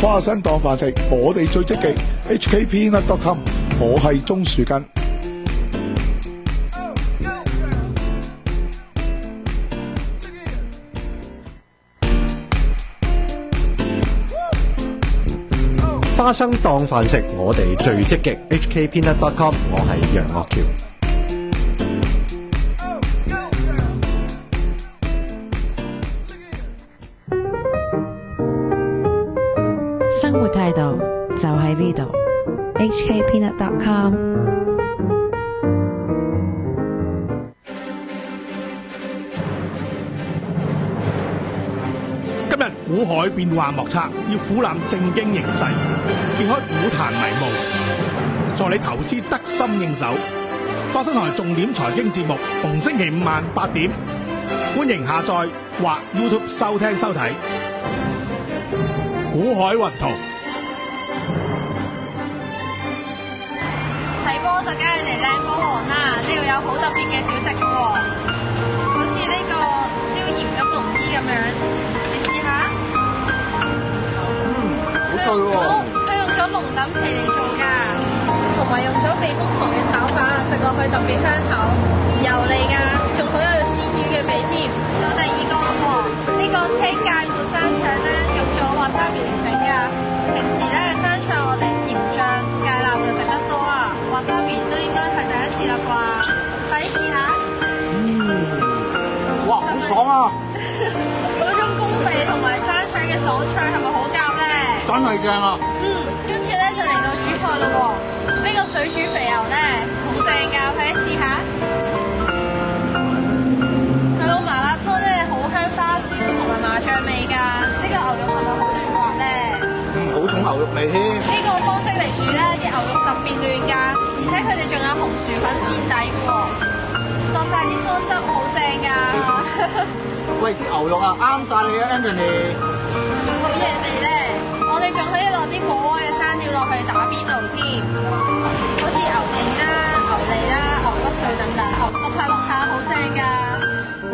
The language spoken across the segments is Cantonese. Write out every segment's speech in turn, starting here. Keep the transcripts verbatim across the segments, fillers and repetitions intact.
花生當飯食，我哋最積極。H K Peanut dot com， 我係鍾樹根。 花生當飯食，我哋最積極。H K Peanut dot com， 我係楊岳橋。 生活態度就喺呢度。 H K Peanut dot com。 今日股海變幻莫測，要俯覽正經形勢，揭開股壇迷霧，助你投資得心應手。花生台重點財經節目，逢星期五晚八點，歡迎下載或 YouTube 收聽收睇。股海雲圖睇波就梗係嚟靚波王啦，呢度有好特別嘅小食嘅喎，好似呢個椒鹽金龍衣咁樣，你試下。 嗯，好脆喎。 佢用咗龍躉皮嚟做㗎，同埋用咗避風塘嘅炒法，食落去特別香口，油膩㗎，仲好有鮮魚嘅味添。到第二個咯喎，呢個青芥末生腸咧，用咗華沙米嚟整㗎。平時咧生腸我哋甜醬芥辣就食得多啊，華沙米都應該係第一次啦啩，快啲試下。 嗯，哇，好爽啊！ 嗰種公肥同埋生腸嘅爽脆係咪好夾咧？ 真係正啊！ 嗯，跟住咧就嚟到主菜咯喎，呢個水煮肥牛咧好正㗎，快啲試下。佢個麻辣湯咧好香花椒同埋麻醬味㗎，呢個牛肉係咪好嫩滑咧？ 嗯，好重牛肉味添。 呢個方式嚟煮咧，啲牛肉特別嫩㗎，而且佢哋仲有紅薯粉墊底㗎喎，索晒啲湯汁好正㗎。 喂，啲牛肉啊啱晒你啊 Anthony。 係咪好嘢味咧？我哋仲可以落啲火鍋嘅生料落去打邊爐添，好似牛展啦、牛脷啦、牛骨碎等等，淥下淥下好正㗎。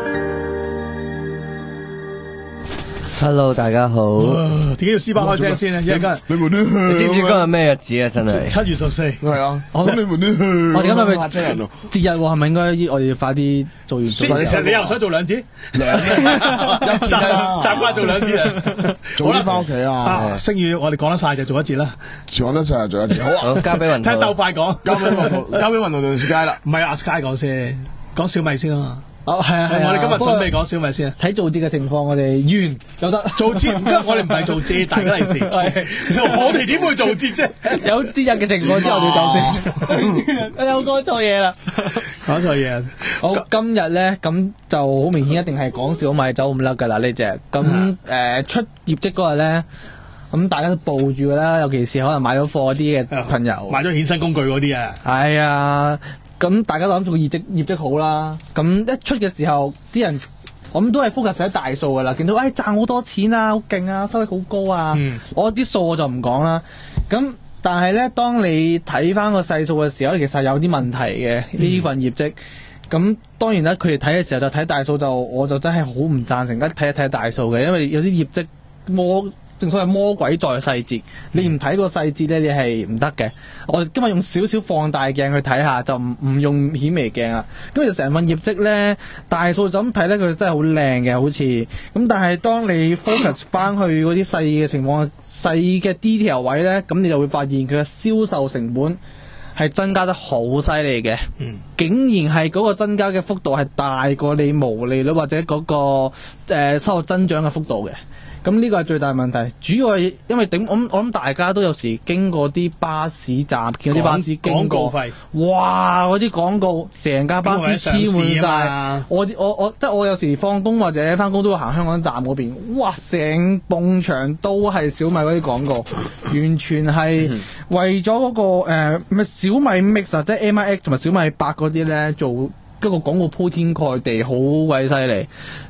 Hello， 大家好。 點解要斯巴開聲先咧？因為今日你們都你知唔知今日咩日子啊？真係七月十四。 係啊， 我咁你們都我哋今日咪嚇親人咯。 節日喎，係咪應該我哋要快啲做完？ 其實你又想做兩節？ 兩一節啦， 習慣做兩節啊！ 早啲翻屋企啊！ 啊，星宇我哋講得晒就做一節啦。 講得晒就做一節，好啊！ 好，交俾雲睇圖。 鬥快講， 交俾運動，交俾運動同 Sky 啦。 唔係阿 Sky 講先，講小米先啊嘛。 哦，係啊，係啊。 我哋今日不過準備講小米先啊。 睇造節嘅情況，我哋完就得。 做節唔得，我哋唔係做節，大家嚟時。我哋點會做節啫？ 有節日嘅情況之後，我哋講先。我又講錯嘢啦， 講錯嘢。 好，今日咧咁就好明顯，一定係講小米走唔甩㗎啦呢隻。咁誒出業績嗰日咧，咁大家都報住㗎啦，尤其是可能買咗貨啲嘅朋友， 買咗衍生工具嗰啲啊。 係啊。咁大家都諗住個業績業績好啦，咁一出嘅時候，啲人我諗都係 focus 喺大數噶啦，見到誒賺好多錢啊，好勁啊，收益好高啊， 嗯、 我啲數我就唔講啦。咁但係咧，當你睇翻個細數嘅時候，其實係有啲問題嘅呢份業績。咁、嗯、當然啦，佢哋睇嘅時候就睇大數，就我就真係好唔贊成一睇一睇大數嘅，因為有啲業績魔。正所謂魔鬼在細節，你唔睇個細節咧，你係唔得嘅。我哋今日用少少放大鏡去睇下，就唔唔用顯微鏡啊。咁就成份業績咧，大數就咁睇咧，佢真係好靚嘅，好似咁。但係當你 focus 翻去嗰啲細嘅情況、細嘅 detail 位咧，咁你就會發現佢嘅銷售成本係增加得好犀利嘅。嗯，竟然係嗰個增加嘅幅度係大過你毛利率或者嗰、嗰個、呃、收入增長嘅幅度嘅。咁呢個係最大問題，主要係因為頂我我諗大家都有時經過啲巴士站，見到啲巴士經過，哇！嗰啲廣告成架巴士黐滿晒。我我我即係我有時放工或者翻工都會行香港站嗰邊，哇！成埲牆都係小米嗰啲廣告，完全係為咗嗰、嗰個誒咩、呃、小米 Mix 啊，即係 M I X 同埋小米八嗰啲咧做。一個廣告鋪天蓋地，好鬼犀利。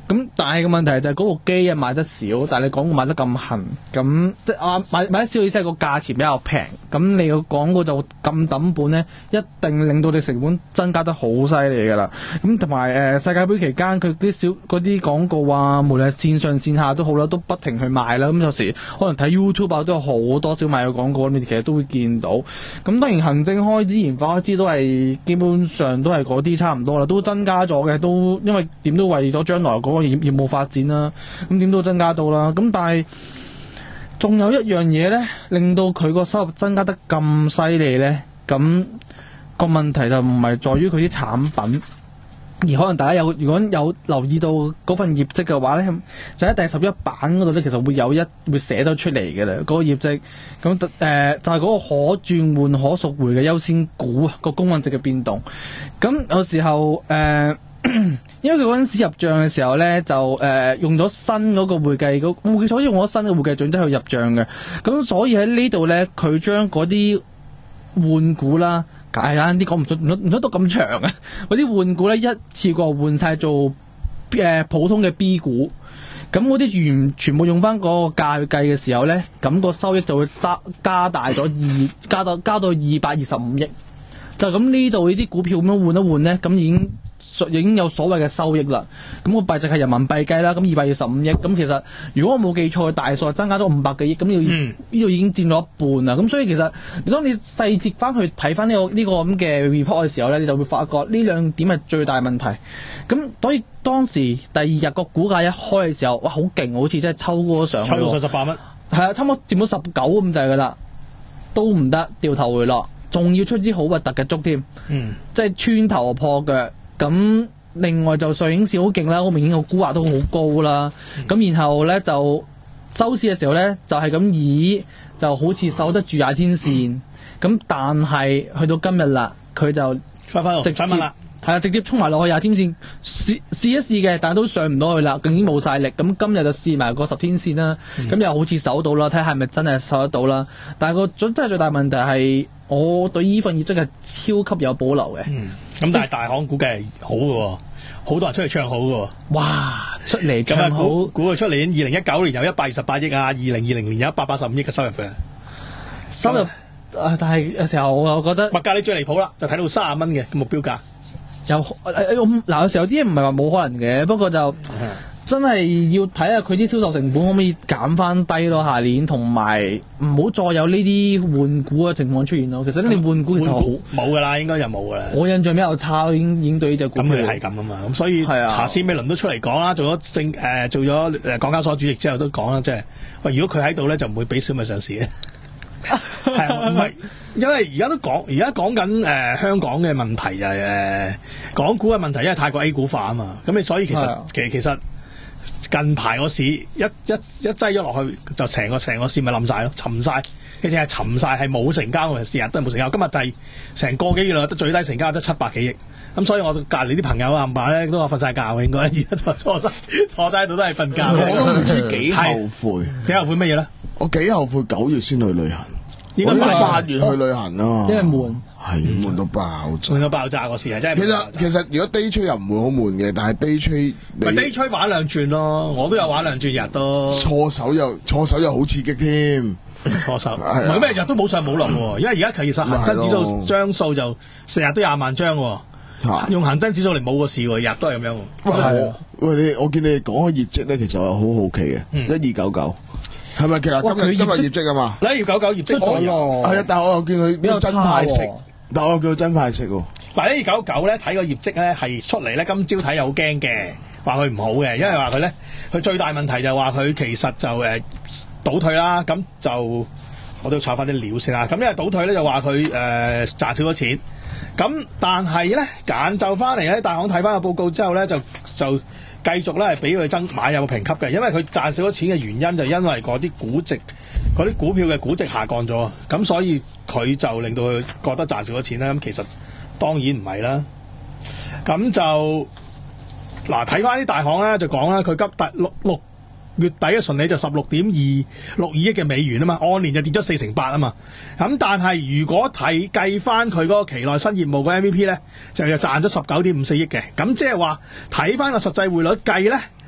咁但係個問題就係嗰部機啊賣得少，但係你廣告賣得咁痕，咁即係啊買買得少意思係個價錢比較平，咁你個廣告就咁抌本咧，一定令到你成本增加得好犀利㗎啦。咁同埋誒世界盃期間佢啲小嗰啲廣告啊，無論係線上線下都好啦，都不停去賣啦。咁有時可能睇 YouTube 啊都有好多小米嘅廣告，你其實都會見到。咁當然行政開支、研發開支都係基本上都係嗰啲差唔多啦，都增加咗嘅，都因為點都為咗將來嗰個業業務發展啦，咁點都增加到啦。咁但係仲有一樣嘢咧，令到佢個收入增加得咁犀利咧，咁個問題就唔係在於佢啲產品。而可能大家有如果有留意到嗰份業績嘅話咧，就喺第十一版嗰度咧，其實會有一會寫得出嚟嘅啦，嗰、嗰個業績。咁誒、呃、就係、係、嗰個可轉換可贖回嘅優先股啊，個公允值嘅變動。咁有時候誒、呃，因為佢嗰陣時入帳嘅時候咧，就誒、呃、用咗新嗰個會計嗰冇記錯，用咗新嘅會計準則去入帳嘅。咁所以喺呢度咧，佢將嗰啲換股啦，簡單啲講唔出唔唔出到咁長啊！嗰啲換股咧一次過換晒做誒、呃、普通嘅 B 股，咁嗰啲全全部用翻嗰個價去計嘅時候咧，咁、個收益就會加加大咗二加到加到二百二十五億。就咁呢度呢啲股票咁樣換一換咧，咁已經已經有所謂嘅收益啦。咁、個幣值係人民幣計啦，咁二百二十五億。咁其實如果我冇記錯，大數增加咗五百幾億，咁呢度呢度已經佔咗一半啦。咁所以其實當你細節翻去睇翻呢個呢、呢個咁嘅 report 嘅時候咧，你就會發覺呢兩點係最大問題。咁所以當時第二日個股價一開嘅時候，哇好勁，好似真係抽過上去， 抽到上十八蚊， 係啊，差唔多佔到十九咁滯噶啦，都唔得，掉頭回落。仲要出支好核突嘅竹添，嗯，即係穿頭破腳。咁另外就上影線好勁啦，好明顯個估價都好高啦。咁、嗯、然後咧就收市嘅時候咧就係、是、咁以就好似守得住廿天線。咁、嗯、但係去到今日啦，佢就翻翻直接係啊，直接衝埋落去廿天線試試一試嘅，但係都上唔到去啦，已經冇晒力。咁今日就試埋個十天線啦，咁、嗯、又好似守到啦，睇下係咪真係守得到啦。但係個真係最大問題係，我對呢份業績係超級有保留嘅。嗯，咁但係大行估計係好嘅，好多人出嚟唱好嘅。哇，出嚟唱好，估佢出嚟二零一九年有一百二十八億啊，二零二零年有一百八十五億嘅收入嘅收入。啊，但係有時候我又覺得物價你最離譜啦，就睇到三十蚊嘅目標價。有嗱，有時候啲嘢唔係話冇可能嘅，不過就真係要睇下佢啲銷售成本可唔可以減翻低咯，下年同埋唔好再有呢啲換股嘅情況出現咯。其實你換股其實好冇噶啦，應該就冇噶啦。我印象比較差，已經已經對呢隻股。咁佢係咁啊嘛，咁所以查斯美倫都出嚟講啦，做咗政誒做咗誒港交所主席之後都講啦，即係喂，如果佢喺度咧，就唔會俾小米上市嘅。係啊，唔係，因為而家都講，而家講緊誒香港嘅問題就係、是、誒、呃、港股嘅問題，因為太過 A 股化啊嘛，咁你所以其實其實其實近排個市一一一擠咗落去，就成個成個市咪冧晒咯，沉晒，你淨係沉晒，係冇成交嘅，日日都係冇成交。今日第成個幾月啦，得最低成交得七百幾億，咁所以我隔離啲朋友啊，冚唪唥咧都話瞓晒覺嘅，應該而家就坐晒坐低喺度都係瞓覺。 我都唔知幾後悔， 幾後悔乜嘢咧？ 我幾後悔九月先去旅行。 應該八月去旅行啊， 因為悶， 係悶到爆炸， 悶到爆炸個事係真係。 其實其實如果 day trade 又唔會好悶嘅，但係 day trade 咪 day trade 玩兩轉咯，我都有玩兩轉日都。 錯手又錯手又好刺激添， 錯手唔係咩日都冇上冇落喎，因為而家其實恒生指數張數就成日都廿萬張喎，用恒生指數嚟冇個市喎，日都係咁樣。 係喂你，我見你哋講嘅業績咧，其實我好好奇嘅，一二九九。係咪其實今日今日業績啊嘛？一二九九業績可以，係啊，但係我又見佢真派息，但係我又叫佢真派息喎。嗱，一二九九咧睇個業績咧係出嚟咧，今朝睇又好驚嘅，話佢唔好嘅，因為話佢咧佢最大問題就話佢其實就誒倒退啦，咁就我都要查翻啲料先啦。咁因為倒退咧就話佢誒賺少咗錢，咁但係咧揀就翻嚟咧，大行睇翻個報告之後咧就就。繼續咧係俾佢增買有個評級嘅，因為佢賺少咗錢嘅原因就因為嗰啲估值、嗰啲股票嘅估值下降咗，咁所以佢就令到佢覺得賺少咗錢啦。咁其實當然唔係啦。咁就嗱睇翻啲大行咧就講啦，佢急達六六月底嘅純利就十六點二六二億嘅美元啊嘛，按年就跌咗四成八啊嘛。咁但係如果睇計翻佢嗰個期內新業務嘅 M V P 咧，就又賺咗十九點五四億嘅。咁即係話睇翻個實際匯率計咧，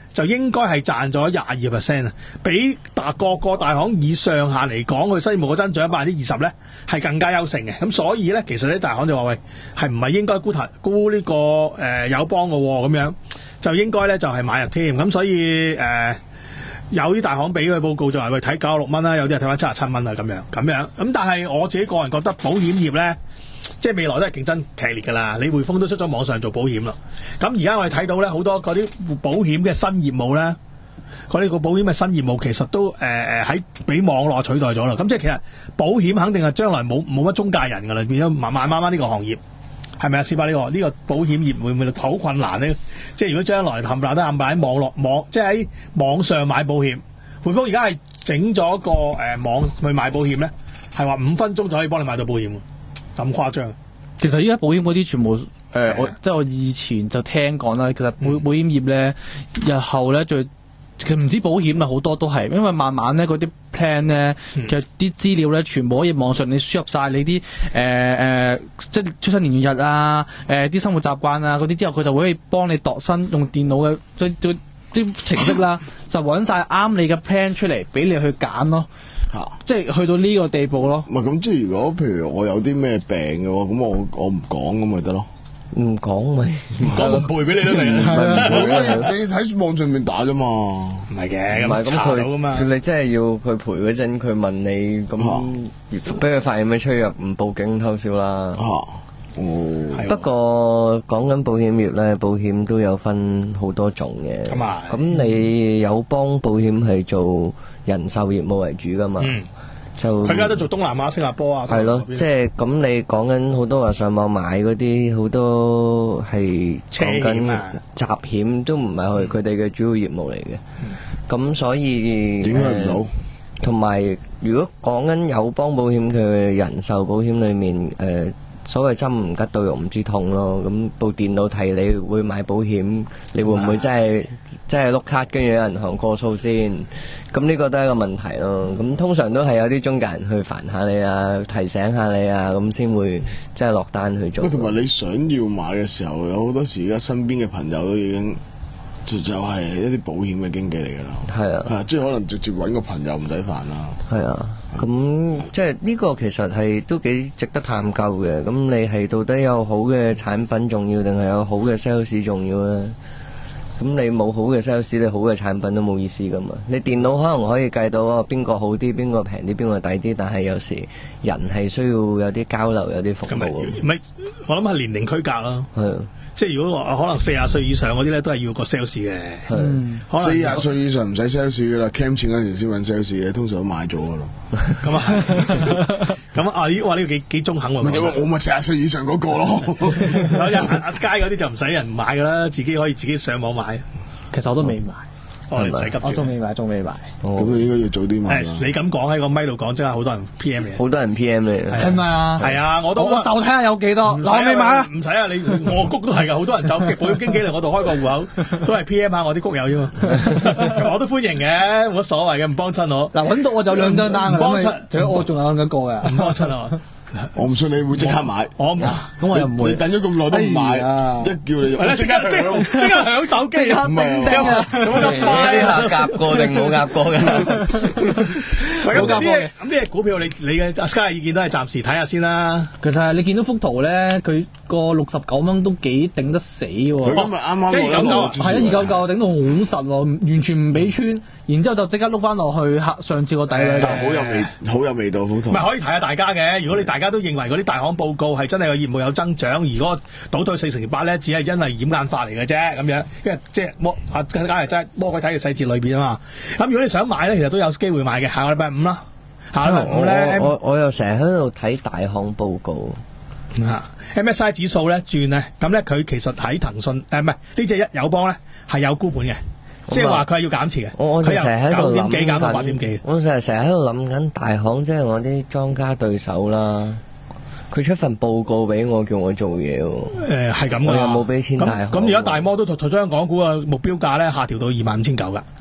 就應該係賺咗廿二 percent 啊，比大各個大行以上限嚟講，佢失業率嘅增長百分之二十咧係更加優勝嘅。咁所以咧，其實啲大行就話喂，係唔係應該沽騰沽呢個誒、呃、友邦嘅喎？咁樣就應該咧就係、是、買入添。咁所以誒、呃、有啲大行俾佢報告就話喂，睇九十六蚊啦，有啲係睇翻七十七蚊啊咁樣咁樣。咁但係我自己個人覺得保險業咧，即係未來都係競爭劇烈㗎啦。你匯豐都出咗網上做保險啦。咁而家我哋睇到咧，好多嗰啲保險嘅新業務咧，嗰啲個保險嘅新業務其實都誒誒喺俾網絡取代咗啦。咁即係其實保險肯定係將來冇冇乜中介人㗎啦，變咗慢慢慢慢呢個行業係咪啊？試下呢個呢個保險業會唔會好困難呢？即係如果將來冚唪唥都冚唪唥喺網絡網，即係喺網上買保險，匯豐而家係整咗個誒、呃、網去買保險咧，係話五分鐘就可以幫你買到保險，咁誇張。 其實依家保險嗰啲全部誒、呃，我即係我以前就聽講啦。其實保保險業咧，日後咧最其實唔知保險啊，好多都係因為慢慢咧嗰啲 plan 咧，其實啲資料咧全部可以網上你輸入晒你啲誒誒，即係出生年月日啊，誒、呃、啲生活習慣啊嗰啲之後，佢就會幫你度身用電腦嘅即即啲程式啦，就揾晒啱你嘅 plan 出嚟俾你去揀咯。啊、即係去到呢個地步咯。 唔係咁，即係如果譬如我有啲咩病嘅喎，咁我我唔講咁咪得咯。 唔講咪唔講我背俾你都嚟。 你睇網上面打啫嘛。唔係嘅， 唔係咁佢你真係要佢賠嗰陣，佢問你咁，俾佢發現咩出入唔報警偷笑啦。 嚇、啊！哦。 不過講緊保險業咧，保險都有分好多種嘅。咁啊。咁你友邦保險係做人壽業務為主噶嘛？嗯。就佢而家都做東南亞、新加坡啊。 係咯，即係咁你講緊好多話上網買嗰啲，好多係講緊雜險，都唔係佢佢哋嘅主要業務嚟嘅。咁、嗯、所以點解唔到？ 同埋、呃、如果講緊友邦保險，佢人壽保險裏面誒。呃所謂針唔吉到肉唔知痛咯，咁部電腦提你會買保險，你會唔會真係真係碌卡跟住有銀行過數先？咁呢個都係一個問題咯。咁通常都係有啲中介人去煩下你啊，提醒下你啊，咁先會即係落單去做。 同埋你想要買嘅時候，有好多時而家身邊嘅朋友都已經就就係一啲保險嘅經紀嚟㗎啦。係啊，係即係可能直接揾個朋友唔使煩啦。 係啊。咁即係呢個其實係都幾值得探究嘅。咁你係到底有好嘅產品重要，定係有好嘅 sales 重要咧？咁你冇好嘅 sales，你好嘅產品都冇意思噶嘛。你電腦可能可以計到啊，邊個好啲，邊個平啲，邊個抵啲，但係有時人係需要有啲交流，有啲服務。 唔係，我諗係年齡區隔咯。係。即係如果可能四十歲以上嗰啲咧，都係要個 sales 嘅。嗯， 四十歲以上唔使 sales 噶啦 ，cam 錢嗰陣時先揾 sales 嘅，通常都買咗噶啦。 咁啊，咁啊，呢哇呢個幾幾中肯喎。 因為我咪四十歲以上嗰個咯。 阿阿 Sky 嗰啲就唔使人買噶啦，自己可以自己上網買。 其實我都未買。 哦，唔使急， 我仲未買，仲未買。 咁你應該要早啲買。 你咁講喺個咪度講，真係好多人 P M 你。 好多人 P M 你。 係咪啊？ 係啊，我都我就睇下有幾多。 我未買啊！唔使啊，你我谷都係噶，好多人走保險經紀嚟我度開個戶口，都係 P M 下我啲谷友啫嘛。我都歡迎嘅，冇乜所謂嘅，唔幫襯我。 嗱，揾到我就兩張單， 唔幫襯。 除咗我仲有兩個嘅， 唔幫襯啊！ 我唔信你會即刻買， 我咁我又唔會。 你等咗咁耐都唔買，一叫你即刻即刻即刻響手機， 唔係啊！ 呢下夾過定冇夾過嘅？ 冇夾過嘅。咁呢隻股票你你嘅阿 Sky 意見都係暫時睇下先啦。 其實你見到幅圖咧，佢個六十九蚊都幾頂得死喎。 佢今日啱啱落一落， 係啊，二九九頂到好實喎，完全唔俾穿，然之後就即刻碌翻落去上次個底咧。 好有味，好有味道，幅圖。 唔係可以睇下大家嘅，如果你大。大家都認為嗰啲大行報告係真係個業務有增長，而嗰個倒退四成八咧，只係因為掩眼法嚟嘅啫咁樣，因為即係魔啊，更加係真係魔鬼睇嘅細節裏邊啊嘛。咁如果你想買咧，其實都有機會買嘅。下個禮拜五啦，下個禮拜五咧， 我我，我又成日喺度睇大行報告。 啊 M S I 指數咧轉咧，咁咧佢其實喺騰訊誒唔係呢隻一友邦咧係有沽盤嘅。即係話佢係要減持嘅， 我成日喺度諗緊，減到八點幾。 我成日成日喺度諗緊大行，即係我啲莊家對手啦。佢出份報告俾我，叫我做嘢喎。 誒係咁㗎， 我又冇俾錢大行。 咁而家大摩都將港股嘅目標價咧下調到二萬五千九㗎。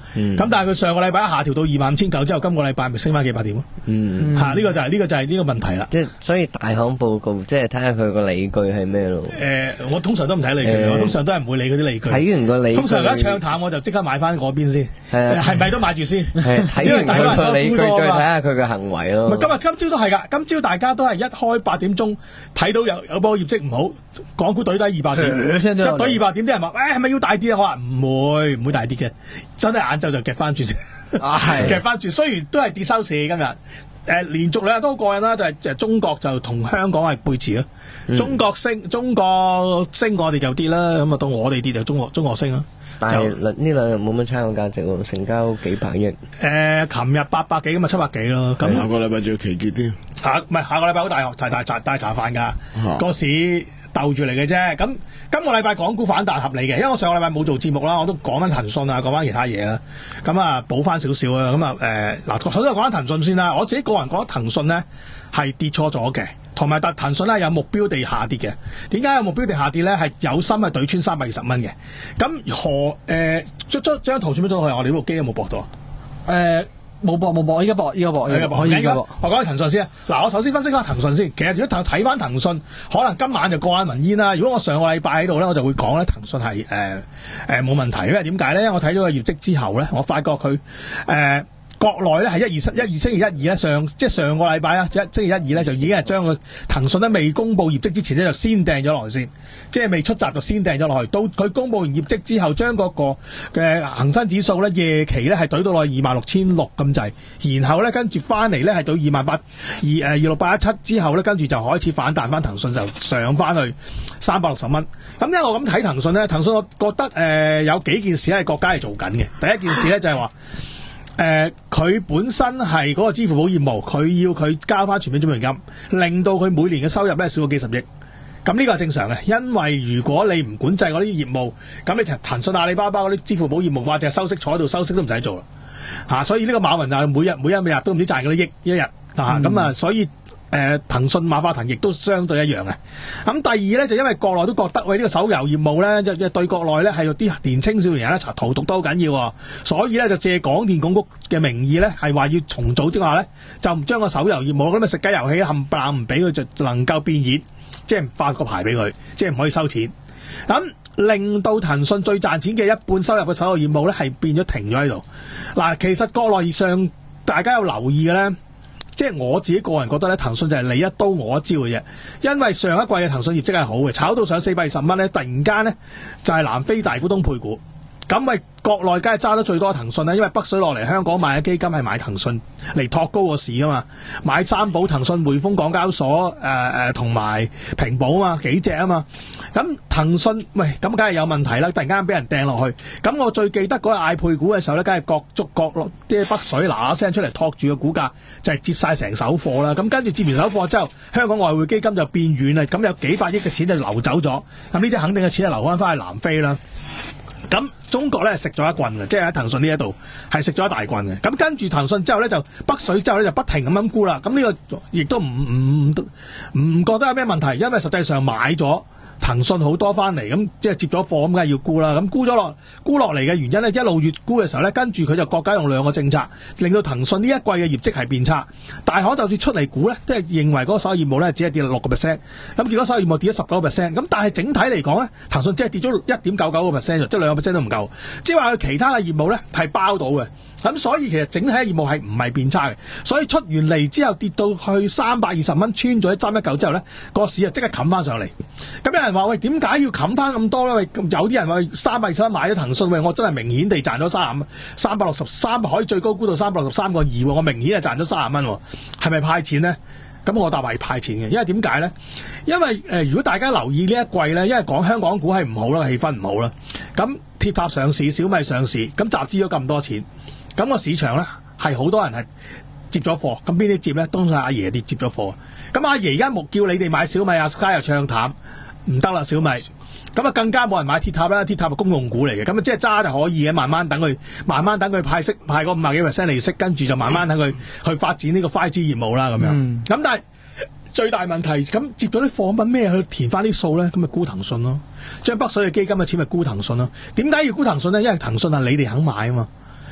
嗯、但係佢上個禮拜下調到二萬五千九之後，今個禮拜咪升翻幾百點咯。嗯，嚇、啊、呢、這個就係、是、呢、這個就係呢個問題啦。 即係所以大行報告即係睇下佢個理據係咩咯。誒、 呃，我通常都唔睇理據、呃，我通常都係唔會理嗰啲理據。 睇完個理據， 通常一唱淡我就即刻買翻嗰邊先。係係咪都買住先？係睇完佢個理據再睇下佢嘅行為咯。 今日今朝都係㗎，今朝大家都係一開八點鐘睇到有有波業績唔好，港股懟低二百點，一懟二百點啲人話：，誒係咪要大跌啊？我話唔會，唔會大跌嘅，真係晏晝就夾翻轉先，夾翻轉。雖然都係跌收市今日，誒、呃、連續兩日都好過癮啦，就係、是、中國就同香港係背馳咯、嗯。中國升，中國升，我哋就跌啦。咁啊，到我哋跌就中國中國升啦。 但係呢兩日冇乜參考價值喎，成交幾百億。誒、 呃，琴日八百幾咁啊，七百幾咯。咁下個禮拜仲要期結添。 下唔係下個禮拜好大學大大大大茶飯㗎，個、啊、市鬥住嚟嘅啫。咁今個禮拜港股反彈合理嘅，因為我上個禮拜冇做節目啦，我都講翻騰訊啊，講翻其他嘢啦。咁啊，補翻少少啊。咁啊誒嗱，首先講翻騰訊先啦。我自己個人覺得騰訊咧係跌錯咗嘅。同埋特騰訊咧有目標地下跌嘅，點解有目標地下跌咧？係有心係對穿三百二十蚊嘅。咁何誒將將張圖轉咗去，我哋呢部機有冇駁到啊？誒冇駁冇駁，依家駁依家駁依家駁，可以依家駁。我講下騰訊先啊。嗱，我首先分析下騰訊先。其實如果睇翻騰訊，可能今晚就過眼雲煙啦。如果我上個禮拜喺度咧，我就會講咧騰訊係誒誒冇問題，因為點解咧？我睇咗個業績之後咧，我發覺佢誒。呃國內咧係一二星一二星期一二咧上即係上個禮拜啊，一星期一二咧就已經係將個騰訊咧未公布業績之前咧就先掟咗落去先，即係未出閘就先掟咗落去。到佢公布完業績之後，將嗰個嘅恒生指數咧夜期咧係懟到落去二萬六千六咁滯，然後咧跟住翻嚟咧係到二萬八二誒二六八一七之後咧，跟住就開始反彈翻騰訊就上翻去三百六十蚊。咁因為我咁睇騰訊咧，騰訊我覺得誒、呃、有幾件事係國家係做緊嘅。第一件事咧就係話。誒、呃，佢本身係嗰個支付寶業務，佢要佢交翻全面準備金，令到佢每年嘅收入咧少過幾十億。咁呢個係正常嘅，因為如果你唔管制嗰啲業務，咁你騰訊、阿里巴巴嗰啲支付寶業務，或者收息坐喺度收息都唔使做啦。嚇、啊，所以呢個馬雲啊，每日每日每日都唔知賺幾多億一日啊，咁、嗯、啊，所以。誒、呃、騰訊馬化騰亦都相對一樣嘅。咁第二咧就因為國內都覺得喂呢、呢個手遊業務咧，即係對國內咧係有啲年青少年人咧荼毒都好緊要，所以咧就借廣電總局嘅名義咧係話要重組之下咧，就唔將個手遊業務咁嘅食雞遊戲冚唪唥唔俾佢，就能夠變現，即係發個牌俾佢，即係唔可以收錢。咁令到騰訊最賺錢嘅一半收入嘅手遊業務咧係變咗停咗喺度。嗱，其實國內上大家有留意嘅咧。即係我自己個人覺得咧，騰訊就係你一刀我一招嘅啫。因為上一季嘅騰訊業績係好嘅，炒到上四百二十蚊咧，突然間咧就係南非大股東配股，咁咪國內梗係揸得最多騰訊啦。因為北水落嚟香港買嘅基金係買騰訊嚟托高個市啊嘛，買三寶、騰訊、匯豐、港交所誒誒同埋平保啊嘛，幾隻啊嘛。咁騰訊喂咁梗係有問題啦，突然間俾人掟落去。咁我最記得嗰日嗌配股嘅時候咧，梗係各足各落啲北水嗱嗱聲出嚟托住個股價，就係、是、接晒成手貨啦。咁跟住接完手貨之後，香港外匯基金就變軟啦。咁有幾百億嘅錢就流走咗。咁呢啲肯定嘅錢就流翻翻去南非啦。咁中國咧食咗一棍嘅，即係喺騰訊呢一度係食咗一大棍嘅。咁跟住騰訊之後咧就北水之後咧就不停咁樣沽啦。咁呢個亦都唔唔唔覺得有咩問題，因為實際上買咗騰訊好多翻嚟，咁即係接咗貨，咁梗係要沽啦。咁沽咗落沽落嚟嘅原因咧，一路越沽嘅時候咧，跟住佢就國家用兩個政策，令到騰訊呢一季嘅業績係變差。大行就算出嚟估咧，都係認為嗰個手遊業務咧只係跌六個 percent， 咁結果手遊業務跌咗十九個 percent。咁但係整體嚟講咧，騰訊只係跌咗一點九九個 percent，即係兩個 percent 都唔夠。即係話佢其他嘅業務咧係包到嘅。咁所以其實整體嘅業務係唔係變差嘅，所以出完嚟之後跌到去三百二十蚊，穿咗一三一九之後咧，個市就即刻冚翻上嚟。咁有人話喂，點解要冚翻咁多咧？喂，有啲人話三百二十蚊買咗騰訊，喂，我真係明顯地賺咗三十蚊，三百六十三可以最高估到三百六十三個二，我明顯係賺咗三十蚊，係咪派錢咧？咁我答話係派錢嘅，因為點解咧？因為誒、呃，如果大家留意呢一季咧，因為講香港股係唔好啦，氣氛唔好啦，咁鐵塔上市、小米上市，咁集資咗咁多錢。咁、那個市場咧係好多人係接咗貨，咁邊啲接咧？當然係阿爺啲接咗貨。咁阿爺而家冇叫你哋買小米，阿 Sky 又唱淡，唔得啦小米。咁啊更加冇人買鐵塔啦，鐵塔係公用股嚟嘅，咁啊即係揸就可以嘅，慢慢等佢，慢慢等佢派息，派個五十幾 percent 利息，跟住就慢慢等佢去發展呢個 五 G 業務啦，咁樣。咁、嗯、但係最大問題，咁接咗啲貨品咩去填翻啲數咧？咁咪沽騰訊咯，將北水嘅基金嘅錢咪沽騰訊咯。點解要沽騰訊咧？因為騰訊係你哋肯買啊嘛。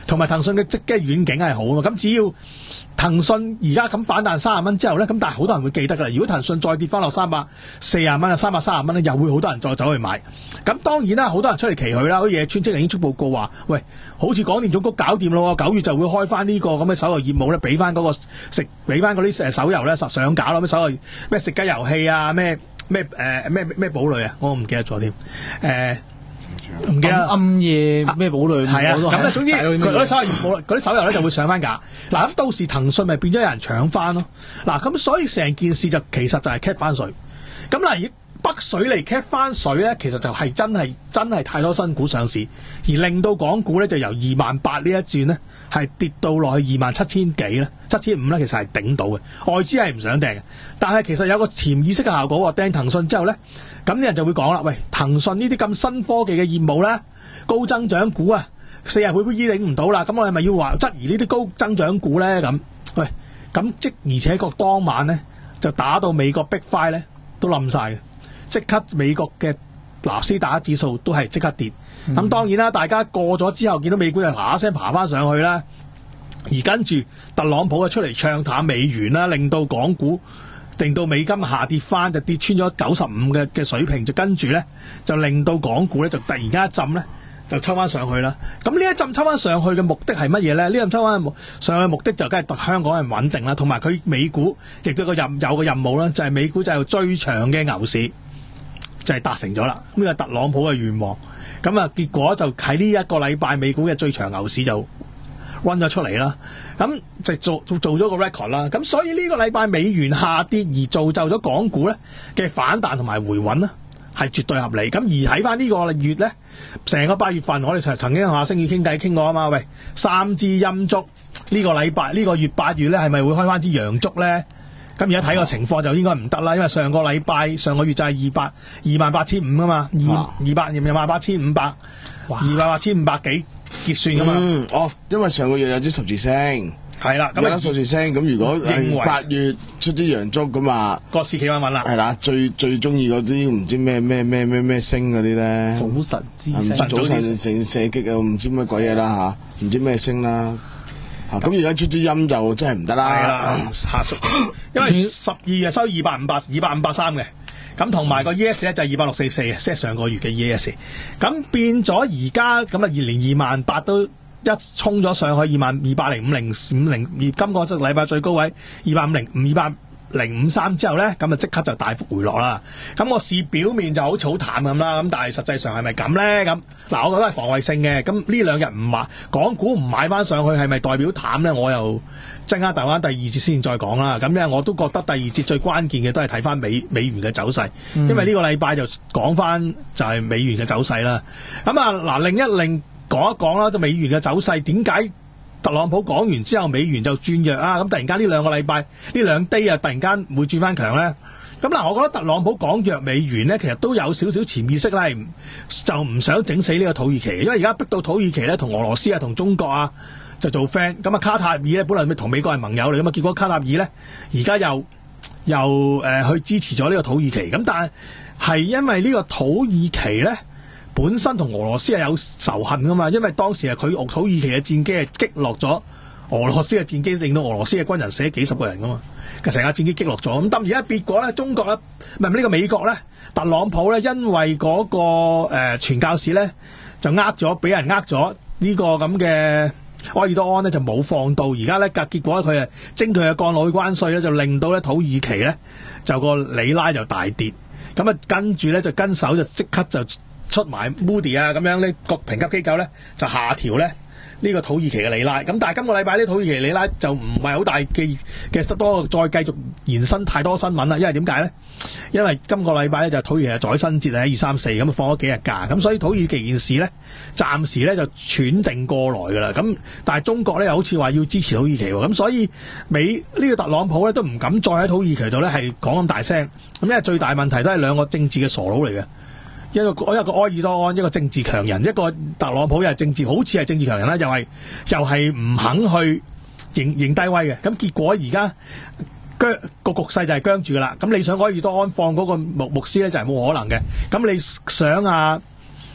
同埋騰訊嘅即嘅遠景係好啊嘛。咁只要騰訊而家咁反彈三十蚊之後咧，咁但係好多人會記得㗎啦。如果騰訊再跌翻落三百四十蚊啊、三百三十蚊咧，又會好多人再走去買。咁當然啦，好多人出嚟期許啦，好似野村即係已經出報告話，喂，好似廣電總局搞掂咯，九月就會開翻呢個咁嘅手遊業務咧，俾翻嗰個食，俾翻嗰啲誒手遊咧實上架咯，咩手遊咩食雞遊戲啊，咩咩誒咩咩堡壘啊，我唔記得咗添，誒、呃。唔記得暗夜咩堡壘係啊，咁咧總之佢嗰啲手遊冇嗰啲手遊咧就會上翻架。嗱咁到時騰訊咪變咗有人搶翻咯。嗱咁所以成件事就其實就係 cap 翻水。咁嗱，北水嚟 cap 翻水咧，其實就係真係真係太多新股上市，而令到港股咧就由二萬八呢一轉咧係跌到落去二萬七千幾咧，七千五咧其實係頂到嘅。外資係唔想掟嘅，但係其實有個潛意識嘅效果喎，掟騰訊之後咧。咁啲人就會講啦，喂，騰訊呢啲咁新科技嘅業務咧，高增長股啊，四十倍 P E 頂唔到啦，咁我係咪要話質疑呢啲高增長股咧？咁，喂，咁即而且確當晚咧就打到美國 Big Five 咧都冧晒嘅，即刻美國嘅納斯達克指數都係即刻跌。咁、嗯、當然啦，大家過咗之後見到美股就嗱嗱聲爬翻上去啦，而跟住特朗普就出嚟唱淡美元啦，令到港股。令到美金下跌翻，就跌穿咗九十五嘅嘅水平，就跟住咧就令到港股咧就突然間一浸咧就抽翻上去啦。咁呢一浸抽翻上去嘅目的係乜嘢咧？呢浸抽翻上去嘅目的就梗係香港人穩定啦，同埋佢美股亦都有個任有個任務啦，就係、是、美股就係最長嘅牛市就係、是、達成咗啦。呢個特朗普嘅願望，咁啊結果就喺呢一個禮拜美股嘅最長牛市就溫咗出嚟啦，咁就做做做咗個 record 啦，咁所以呢個禮拜美元下跌而造就咗港股咧嘅反彈同埋回穩咧，係絕對合理。咁而喺翻呢個月咧，成個八月份我哋曾經同阿星宇傾偈傾過啊嘛，喂，三支陰燭呢個禮拜呢個月八月咧係咪會開翻支陽燭咧？咁而家睇個情況就應該唔得啦，因為上個禮拜上個月就係二百二萬八千五啊嘛，二二百二萬八千五百，二萬八千五百幾。結算噶嘛、 嗯？哦，因為上個月有支十字星， 係啦，咁有十字星，咁如果八月出支陽燭咁啊， 個市企穩穩啦， 係啦，最最中意嗰啲唔知咩咩咩咩咩星嗰啲咧， 早晨之星， 早晨成射擊啊，唔知乜鬼嘢啦吓，唔知咩星啦，咁而家出支陰就真係唔得啦， 係啦，下屬，因為十二月收二百五百二百五百三嘅。咁同埋個 E S 咧就係二百六四四嘅，即係上個月嘅 E S。咁變咗而家咁啊，二連二萬八都一衝咗上去二萬二百零五零五零，而今個即係禮拜最高位二百五零五二百零五三之後咧，咁啊即刻就大幅回落啦。咁個市表面就好似好淡咁啦，咁但係實際上係咪咁咧？咁嗱，我覺得係防衛性嘅。咁呢兩日唔買港股唔買翻上去，係咪代表淡咧？我又陣間大翻第二節先再講啦。咁咧我都覺得第二節最關鍵嘅都係睇翻美美元嘅走勢，因為呢個禮拜就講翻就係美元嘅走勢啦。咁啊嗱，另一另講一講啦，都美元嘅走勢點解？特朗普講完之後，美元就轉弱啊！咁突然間呢兩個禮拜，呢兩 day 啊，突然間會轉翻強咧。咁嗱，我覺得特朗普講弱美元咧，其實都有少少潛意識啦，就唔想整死呢個土耳其，因為而家逼到土耳其咧，同俄羅斯啊、同中國啊就做 friend。咁啊，卡塔爾咧，本來咪同美國係盟友嚟，咁啊，結果卡塔爾咧而家又又誒、呃、去支持咗呢個土耳其。咁但係係因為呢個土耳其咧。本身同俄羅斯係有仇恨噶嘛，因為當時係佢土耳其嘅戰機係擊落咗俄羅斯嘅戰機，令到俄羅斯嘅軍人死咗幾十個人噶嘛，成架戰機擊落咗。咁但而家結果咧，中國咧，唔係呢個美國咧，特朗普咧，因為嗰、那個誒傳、呃、教士咧就呃咗，俾人呃咗呢個咁嘅埃爾多安咧就冇放到，而家咧結結果佢啊徵佢嘅降落關稅咧，就令到咧土耳其咧就個里拉就大跌，咁啊跟住咧就跟手就即刻就。出埋 Moody 啊，咁樣呢個評級機構咧就下調咧呢個土耳其嘅里拉，咁但係今個禮拜呢土耳其里拉就唔係好大嘅嘅得多，再繼續延伸太多新聞啦。因為點解咧？因為今個禮拜咧就土耳其嘅宰新節喺二三四咁放咗幾日假，咁所以土耳其件事咧暫時咧就喘定過來噶啦。咁但係中國咧又好似話要支持土耳其喎，咁所以美呢個特朗普咧都唔敢再喺土耳其度咧係講咁大聲，咁因為最大問題都係兩個政治嘅傻佬嚟嘅。一個一個埃爾多安，一個政治強人，一個特朗普又係政治，好似係政治強人啦，又係又係唔肯去認認低威嘅。咁結果而家僵個局勢就係僵住噶啦。咁你想埃爾多安放嗰個牧牧師咧就係冇可能嘅。咁你想啊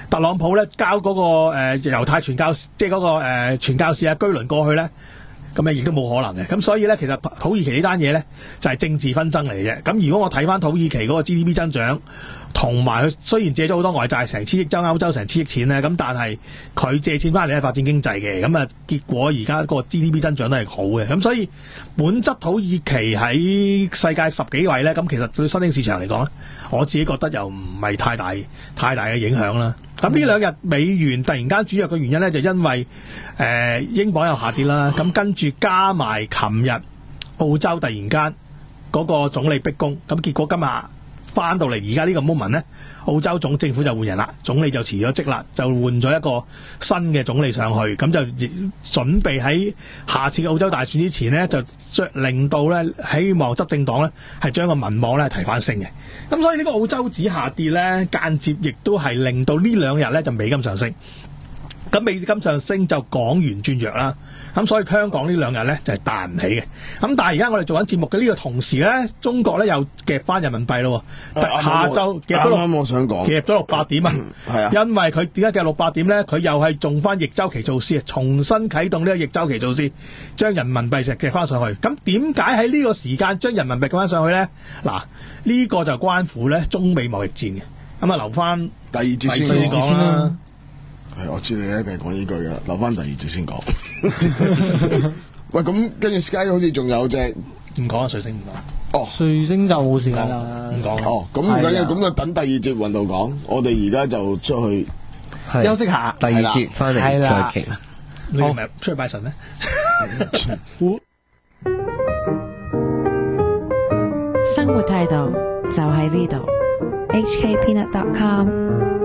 特朗普咧交嗰、那個誒、呃、猶太傳教，即係嗰個誒、呃、傳教士啊居倫過去咧。咁啊，亦都冇可能嘅。咁所以咧，其實土耳其呢單嘢咧就係、是、政治紛爭嚟嘅。咁如果我睇翻土耳其嗰個 G D P 增長，同埋佢雖然借咗好多外債，成千億洲歐洲成千億錢咧，咁但係佢借錢翻嚟係發展經濟嘅。咁啊，結果而家個 G D P 增長都係好嘅。咁所以本質土耳其喺世界十幾位咧，咁其實對新興市場嚟講咧，我自己覺得又唔係太大太大嘅影響啦。咁呢兩日美元突然間轉弱嘅原因咧，就因為誒、呃、英鎊又下跌啦，咁跟住加埋琴日澳洲突然間嗰個總理逼宮，咁結果今日翻到嚟而家呢個 moment 咧，澳洲總政府就換人啦，總理就辭咗職啦，就換咗一個新嘅總理上去，咁就準備喺下次澳洲大選之前呢，就令到咧希望執政黨咧係將個民望咧提翻升嘅。咁所以呢個澳洲紙下跌咧，間接亦都係令到呢兩日咧就美金上升。咁美金上升就港元轉弱啦，咁所以香港呢兩日咧就係彈唔起嘅。咁但係而家我哋做緊節目嘅呢個同時咧，中國咧又夾翻人民幣咯。下晝夾咗六，啱啱我想講夾咗六百點啊。係啊，因為佢點解夾六百點咧？佢又係用翻逆周期措施啊，重新啟動呢個逆周期措施，將人民幣石夾翻上去。咁點解喺呢個時間將人民幣夾翻上去咧？嗱，呢個就關乎咧中美貿易戰嘅。咁啊，留翻第二節先講啦。係，我知你一定係講呢句嘅，留翻第二節先講。喂，咁跟住 Sky 好似仲有隻唔講啊，水星唔講。哦， 水星就冇時間啦， 唔講。 哦，咁唔緊要，咁就等第二節運道講。我哋而家就出去休息下， 第二節翻嚟再傾。 你唔係出去拜神咩？ 生活態度就喺呢度。 H K Peanut dot com